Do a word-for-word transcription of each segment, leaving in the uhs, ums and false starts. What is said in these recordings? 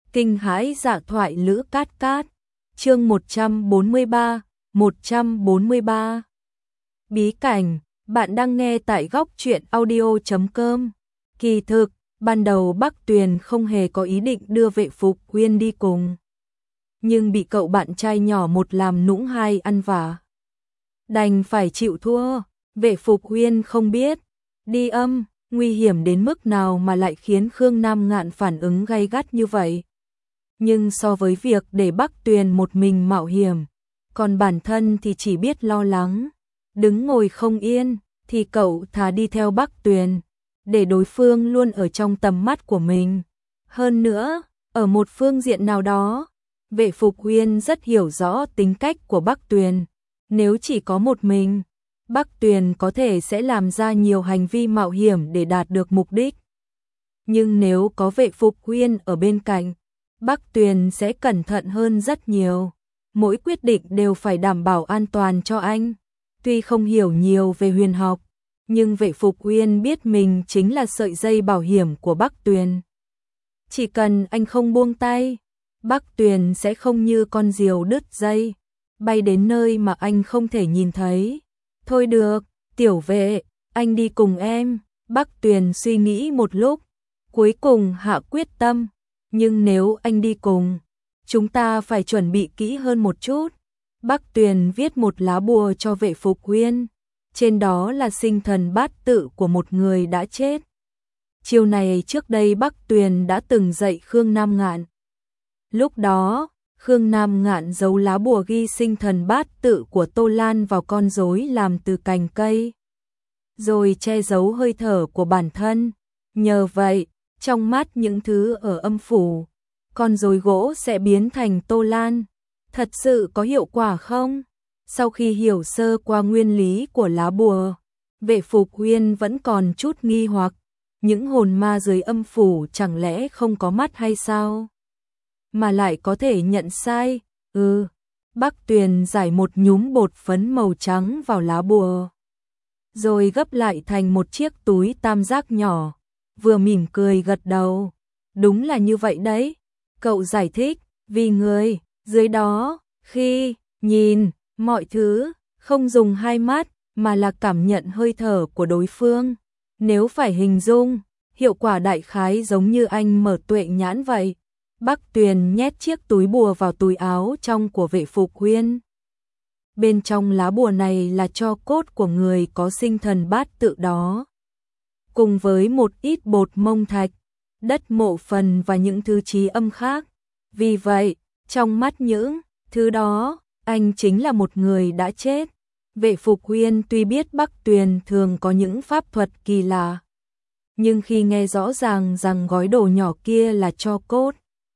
Kinh hãi dạ thoại Lữ Cát Cát. Chương một trăm bốn mươi ba, một trăm bốn mươi ba. Bí cảnh, bạn đang nghe tại góc truyện audio chấm com. Kỳ thực, ban đầu Bắc Tuyền không hề có ý định đưa Vệ Phục Huyên đi cùng, nhưng bị cậu bạn trai nhỏ một làm nũng hai ăn vả, đành phải chịu thua. Vệ Phục Huyên không biết đi âm nguy hiểm đến mức nào mà lại khiến Khương Nam Ngạn phản ứng gay gắt như vậy. Nhưng so với việc để Bắc Tuyền một mình mạo hiểm, còn bản thân thì chỉ biết lo lắng, đứng ngồi không yên, thì cậu thà đi theo Bắc Tuyền, để đối phương luôn ở trong tầm mắt của mình. Hơn nữa, ở một phương diện nào đó, Vệ Phục Huyên rất hiểu rõ tính cách của Bắc Tuyền. Nếu chỉ có một mình, Bắc Tuyền có thể sẽ làm ra nhiều hành vi mạo hiểm để đạt được mục đích. Nhưng nếu có Vệ Phục Huyên ở bên cạnh, Bắc Tuyền sẽ cẩn thận hơn rất nhiều. Mỗi quyết định đều phải đảm bảo an toàn cho anh. Tuy không hiểu nhiều về huyền học, nhưng Vệ Phục Huyên biết mình chính là sợi dây bảo hiểm của Bắc Tuyền. Chỉ cần anh không buông tay, Bắc Tuyền sẽ không như con diều đứt dây, bay đến nơi mà anh không thể nhìn thấy. Thôi được, Tiểu Vệ, anh đi cùng em. Bắc Tuyền suy nghĩ một lúc, cuối cùng hạ quyết tâm. Nhưng nếu anh đi cùng, chúng ta phải chuẩn bị kỹ hơn một chút. Bắc Tuyền viết một lá bùa cho Vệ Phục Huyên, trên đó là sinh thần bát tự của một người đã chết. Chiều này trước đây Bắc Tuyền đã từng dạy Khương Nam Ngạn. Lúc đó, Khương Nam Ngạn giấu lá bùa ghi sinh thần bát tự của Tô Lan vào con rối làm từ cành cây, rồi che giấu hơi thở của bản thân. Nhờ vậy, trong mắt những thứ ở âm phủ, con rối gỗ sẽ biến thành Tô Lan. Thật sự có hiệu quả không? Sau khi hiểu sơ qua nguyên lý của lá bùa, Vệ Phục Huyên vẫn còn chút nghi hoặc. Những hồn ma dưới âm phủ chẳng lẽ không có mắt hay sao? Mà lại có thể nhận sai. Ừ, Bắc Tuyền giải một nhúm bột phấn màu trắng vào lá bùa, rồi gấp lại thành một chiếc túi tam giác nhỏ, vừa mỉm cười gật đầu. Đúng là như vậy đấy. Cậu giải thích, vì người dưới đó, khi nhìn mọi thứ, không dùng hai mắt, mà là cảm nhận hơi thở của đối phương. Nếu phải hình dung, hiệu quả đại khái giống như anh mở tuệ nhãn vậy. Bắc Tuyền nhét chiếc túi bùa vào túi áo trong của Vệ Phục Huyên. Bên trong lá bùa này là tro cốt của người có sinh thần bát tự đó, cùng với một ít bột mông thạch, đất mộ phần và những thứ trí âm khác. Vì vậy, trong mắt những thứ đó, anh chính là một người đã chết. Vệ Phục Huyên tuy biết Bắc Tuyền thường có những pháp thuật kỳ lạ, nhưng khi nghe rõ ràng rằng gói đồ nhỏ kia là tro cốt,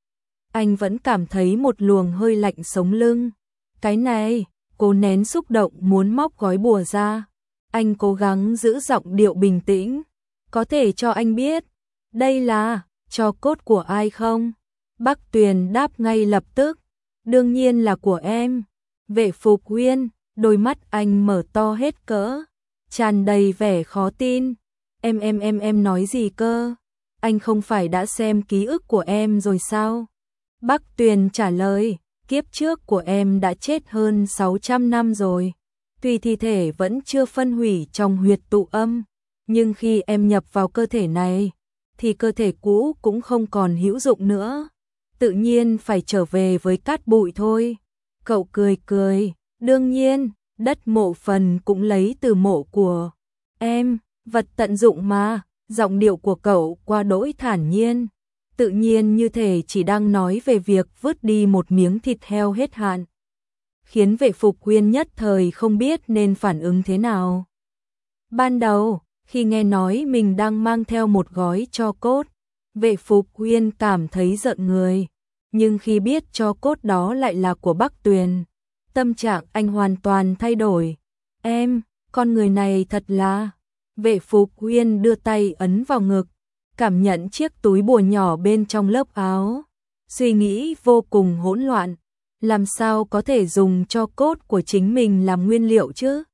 anh vẫn cảm thấy một luồng hơi lạnh sống lưng. Cái này, cố nén xúc động muốn móc gói bùa ra. Anh cố gắng giữ giọng điệu bình tĩnh. Có thể cho anh biết, đây là tro cốt của ai không? Bắc Tuyền đáp ngay lập tức, đương nhiên là của em. Vệ Phục Huyên, đôi mắt anh mở to hết cỡ, tràn đầy vẻ khó tin. Em em em em nói gì cơ? Anh không phải đã xem ký ức của em rồi sao? Bắc Tuyền trả lời, kiếp trước của em đã chết hơn sáu trăm năm rồi. Tuy thi thể vẫn chưa phân hủy trong huyệt tụ âm, nhưng khi em nhập vào cơ thể này, thì cơ thể cũ cũng không còn hữu dụng nữa. Tự nhiên phải trở về với cát bụi thôi. Cậu cười cười, đương nhiên, đất mộ phần cũng lấy từ mộ của em, vật tận dụng mà. Giọng điệu của cậu qua đỗi thản nhiên, tự nhiên như thể chỉ đang nói về việc vứt đi một miếng thịt heo hết hạn, khiến Vệ Phục Huyên nhất thời không biết nên phản ứng thế nào. Ban đầu, khi nghe nói mình đang mang theo một gói tro cốt, Vệ Phục Huyên cảm thấy rợn người, nhưng khi biết tro cốt đó lại là của Bắc Tuyền, tâm trạng anh hoàn toàn thay đổi. Em, con người này thật là... Vệ Phục Huyên đưa tay ấn vào ngực, cảm nhận chiếc túi bùa nhỏ bên trong lớp áo, suy nghĩ vô cùng hỗn loạn. Làm sao có thể dùng tro cốt của chính mình làm nguyên liệu chứ?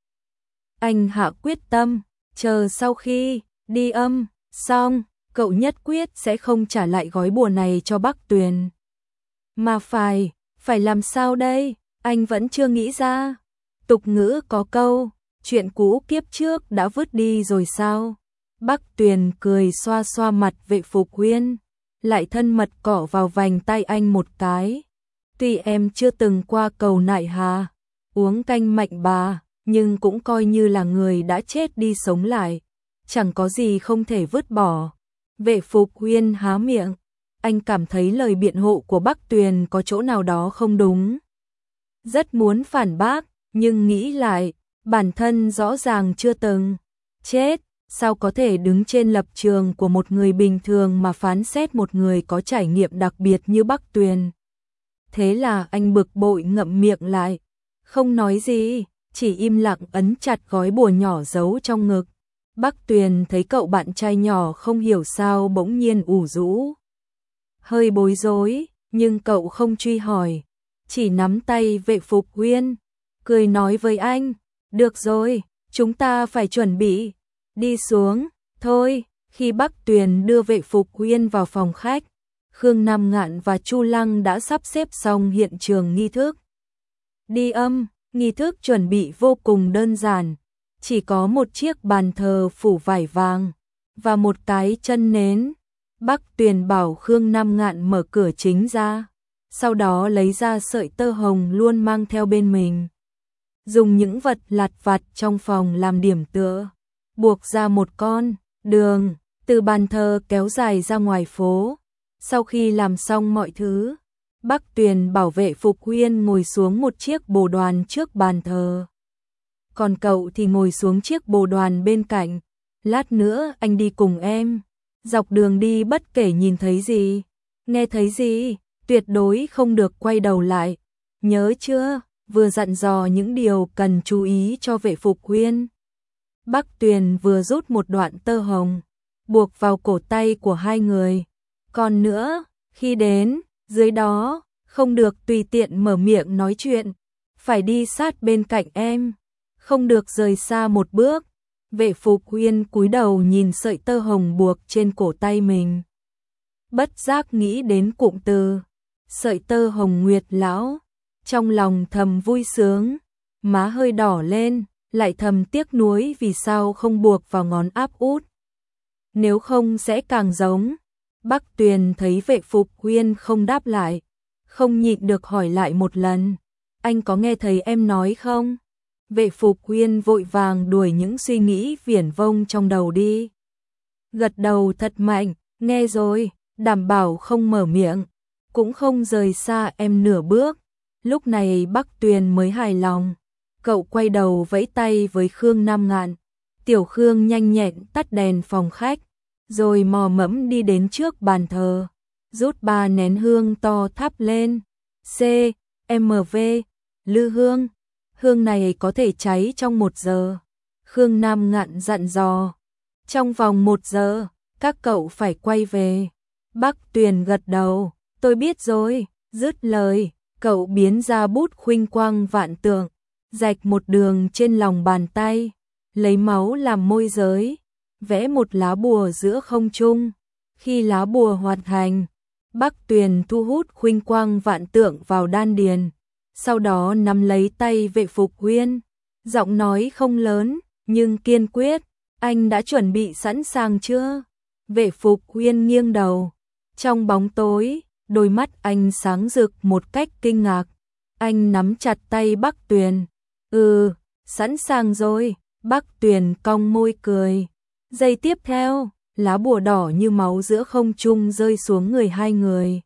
Anh hạ quyết tâm, chờ sau khi đi âm xong, cậu nhất quyết sẽ không trả lại gói bùa này cho Bắc Tuyền. Mà phải, phải làm sao đây? Anh vẫn chưa nghĩ ra. Tục ngữ có câu, chuyện cũ kiếp trước đã vứt đi rồi sao? Bắc Tuyền cười xoa xoa mặt Vệ Phục Huyên, lại thân mật cọ vào vành tay anh một cái. Tuy em chưa từng qua cầu Nại Hà, uống canh Mạnh Bà, nhưng cũng coi như là người đã chết đi sống lại, chẳng có gì không thể vứt bỏ. Vệ Phục Huyên há miệng, anh cảm thấy lời biện hộ của Bắc Tuyền có chỗ nào đó không đúng. Rất muốn phản bác, nhưng nghĩ lại, bản thân rõ ràng chưa từng chết, sao có thể đứng trên lập trường của một người bình thường mà phán xét một người có trải nghiệm đặc biệt như Bắc Tuyền. Thế là anh bực bội ngậm miệng lại, không nói gì, chỉ im lặng ấn chặt gói bùa nhỏ giấu trong ngực. Bắc Tuyền thấy cậu bạn trai nhỏ không hiểu sao bỗng nhiên ủ rũ. Hơi bối rối, nhưng cậu không truy hỏi, chỉ nắm tay Vệ Phục Huyên, cười nói với anh, được rồi, chúng ta phải chuẩn bị, đi xuống, thôi. Khi Bắc Tuyền đưa Vệ Phục Huyên vào phòng khách, Khương Nam Ngạn và Chu Lăng đã sắp xếp xong hiện trường nghi thức. Đi âm, nghi thức chuẩn bị vô cùng đơn giản, chỉ có một chiếc bàn thờ phủ vải vàng và một cái chân nến. Bắc Tuyền bảo Khương Nam Ngạn mở cửa chính ra, sau đó lấy ra sợi tơ hồng luôn mang theo bên mình. Dùng những vật lặt vặt trong phòng làm điểm tựa, buộc ra một con đường từ bàn thờ kéo dài ra ngoài phố. Sau khi làm xong mọi thứ, Bắc Tuyền bảo Vệ Phục Huyên ngồi xuống một chiếc bồ đoàn trước bàn thờ. Còn cậu thì ngồi xuống chiếc bồ đoàn bên cạnh. Lát nữa anh đi cùng em. Dọc đường đi bất kể nhìn thấy gì, nghe thấy gì, tuyệt đối không được quay đầu lại. Nhớ chưa? Vừa dặn dò những điều cần chú ý cho Vệ Phục Huyên. Bắc Tuyền vừa rút một đoạn tơ hồng, buộc vào cổ tay của hai người. Còn nữa, khi đến dưới đó, không được tùy tiện mở miệng nói chuyện, phải đi sát bên cạnh em, không được rời xa một bước. Vệ Phục Huyên cúi đầu nhìn sợi tơ hồng buộc trên cổ tay mình. Bất giác nghĩ đến cụm từ sợi tơ hồng nguyệt lão, trong lòng thầm vui sướng, má hơi đỏ lên, lại thầm tiếc nuối vì sao không buộc vào ngón áp út. Nếu không sẽ càng giống. Bắc Tuyền thấy Vệ Phục Huyên không đáp lại, không nhịn được hỏi lại một lần, anh có nghe thấy em nói không? Vệ Phục Huyên vội vàng đuổi những suy nghĩ viển vông trong đầu đi. Gật đầu thật mạnh, nghe rồi, đảm bảo không mở miệng, cũng không rời xa em nửa bước. Lúc này Bắc Tuyền mới hài lòng, cậu quay đầu vẫy tay với Khương Nam Ngạn. Tiểu Khương nhanh nhẹn tắt đèn phòng khách, rồi mò mẫm đi đến trước bàn thờ, rút ba nén hương to thắp lên. C, M V, lư hương. Hương này có thể cháy trong một giờ. Khương Nam Ngạn dặn dò. Trong vòng một giờ, các cậu phải quay về. Bắc Tuyền gật đầu, tôi biết rồi. Dứt lời, cậu biến ra bút khuynh quang vạn tượng, rạch một đường trên lòng bàn tay, lấy máu làm môi giới, vẽ một lá bùa giữa không trung. Khi lá bùa hoàn thành, Bắc Tuyền thu hút khuynh quang vạn tượng vào đan điền, sau đó nắm lấy tay Vệ Phục Huyên, giọng nói không lớn nhưng kiên quyết, anh đã chuẩn bị sẵn sàng chưa? Vệ Phục Huyên nghiêng đầu, trong bóng tối, đôi mắt anh sáng rực một cách kinh ngạc. Anh nắm chặt tay Bắc Tuyền. Ừ, sẵn sàng rồi. Bắc Tuyền cong môi cười. Giây tiếp theo, lá bùa đỏ như máu giữa không trung rơi xuống người hai người.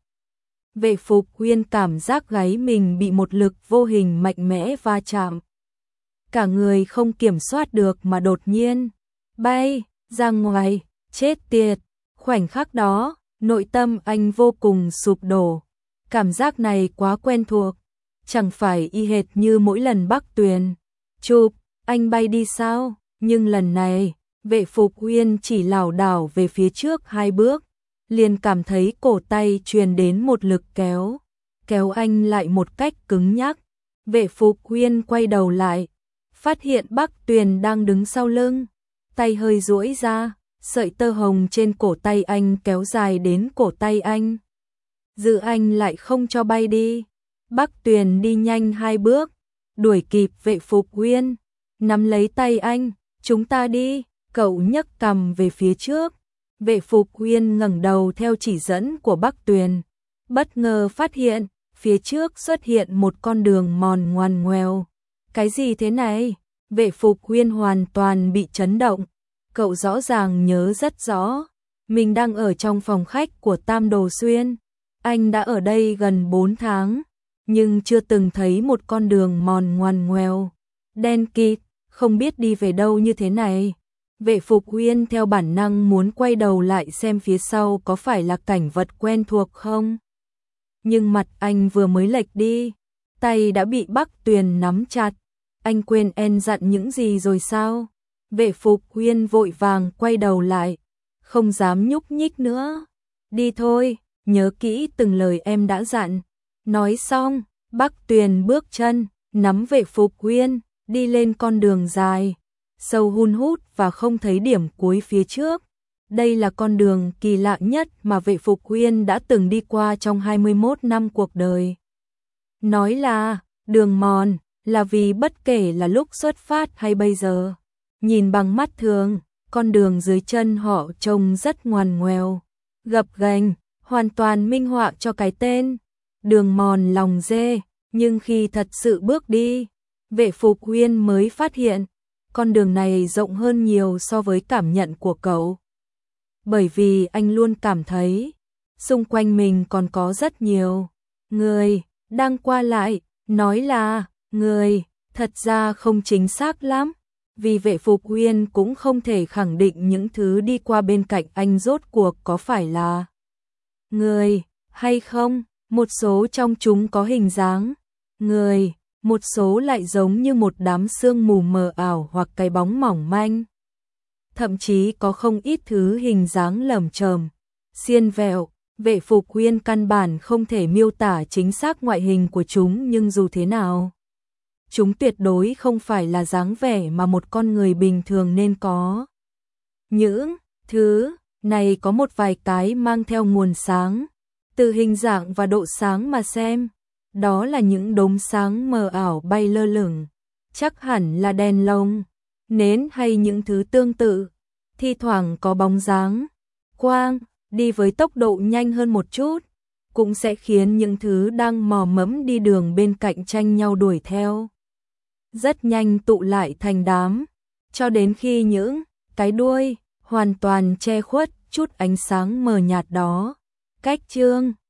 Vệ Phục Huyên cảm giác gáy mình bị một lực vô hình mạnh mẽ va chạm. Cả người không kiểm soát được mà đột nhiên bay ra ngoài, chết tiệt. Khoảnh khắc đó, nội tâm anh vô cùng sụp đổ. Cảm giác này quá quen thuộc, chẳng phải y hệt như mỗi lần Bắc Tuyền chụp anh bay đi sao? Nhưng lần này, Vệ Phục Huyên chỉ lảo đảo về phía trước hai bước, liền cảm thấy cổ tay truyền đến một lực kéo, kéo anh lại một cách cứng nhắc. Vệ Phục Huyên quay đầu lại, phát hiện Bắc Tuyền đang đứng sau lưng, tay hơi duỗi ra, sợi tơ hồng trên cổ tay anh kéo dài đến cổ tay anh. Dự Anh lại không cho bay đi. Bắc Tuyền đi nhanh hai bước, đuổi kịp Vệ Phục Uyên, nắm lấy tay anh, chúng ta đi, cậu nhấc cằm về phía trước. Vệ Phục Uyên ngẩng đầu theo chỉ dẫn của Bắc Tuyền, bất ngờ phát hiện, phía trước xuất hiện một con đường mòn ngoằn ngoèo. Cái gì thế này? Vệ Phục Uyên hoàn toàn bị chấn động, cậu rõ ràng nhớ rất rõ, mình đang ở trong phòng khách của Tam Đồ Xuyên, anh đã ở đây gần bốn tháng, nhưng chưa từng thấy một con đường mòn ngoằn ngoèo, đen kịt, không biết đi về đâu như thế này. Vệ Phục Uyên theo bản năng muốn quay đầu lại xem phía sau có phải là cảnh vật quen thuộc không. Nhưng mặt anh vừa mới lệch đi, tay đã bị Bắc Tuyền nắm chặt. Anh quên en dặn những gì rồi sao? Vệ Phục Uyên vội vàng quay đầu lại, không dám nhúc nhích nữa. Đi thôi, nhớ kỹ từng lời em đã dặn. Nói xong, Bắc Tuyền bước chân, nắm Vệ Phục Uyên, đi lên con đường dài, sâu hun hút và không thấy điểm cuối phía trước. Đây là con đường kỳ lạ nhất mà Vệ Phục Uyên đã từng đi qua trong hai mươi mốt năm cuộc đời. Nói là đường mòn, là vì bất kể là lúc xuất phát hay bây giờ, nhìn bằng mắt thường, con đường dưới chân họ trông rất ngoằn ngoèo, gập ghềnh, hoàn toàn minh họa cho cái tên đường mòn lòng dê. Nhưng khi thật sự bước đi, Vệ Phục Uyên mới phát hiện con đường này rộng hơn nhiều so với cảm nhận của cậu. Bởi vì anh luôn cảm thấy xung quanh mình còn có rất nhiều người đang qua lại. Nói là người, thật ra không chính xác lắm, vì Vệ Phục Uyên cũng không thể khẳng định những thứ đi qua bên cạnh anh rốt cuộc có phải là người hay không. Một số trong chúng có hình dáng người, một số lại giống như một đám sương mù mờ ảo hoặc cái bóng mỏng manh. Thậm chí có không ít thứ hình dáng lởm chởm, xiên vẹo. Vệ Phục Uyên căn bản không thể miêu tả chính xác ngoại hình của chúng, nhưng dù thế nào, chúng tuyệt đối không phải là dáng vẻ mà một con người bình thường nên có. Những thứ này có một vài cái mang theo nguồn sáng, từ hình dạng và độ sáng mà xem, đó là những đốm sáng mờ ảo bay lơ lửng, chắc hẳn là đèn lồng, nến hay những thứ tương tự. Thi thoảng có bóng dáng, quang, đi với tốc độ nhanh hơn một chút, cũng sẽ khiến những thứ đang mò mẫm đi đường bên cạnh tranh nhau đuổi theo. Rất nhanh tụ lại thành đám, cho đến khi những cái đuôi hoàn toàn che khuất chút ánh sáng mờ nhạt đó. Cách chương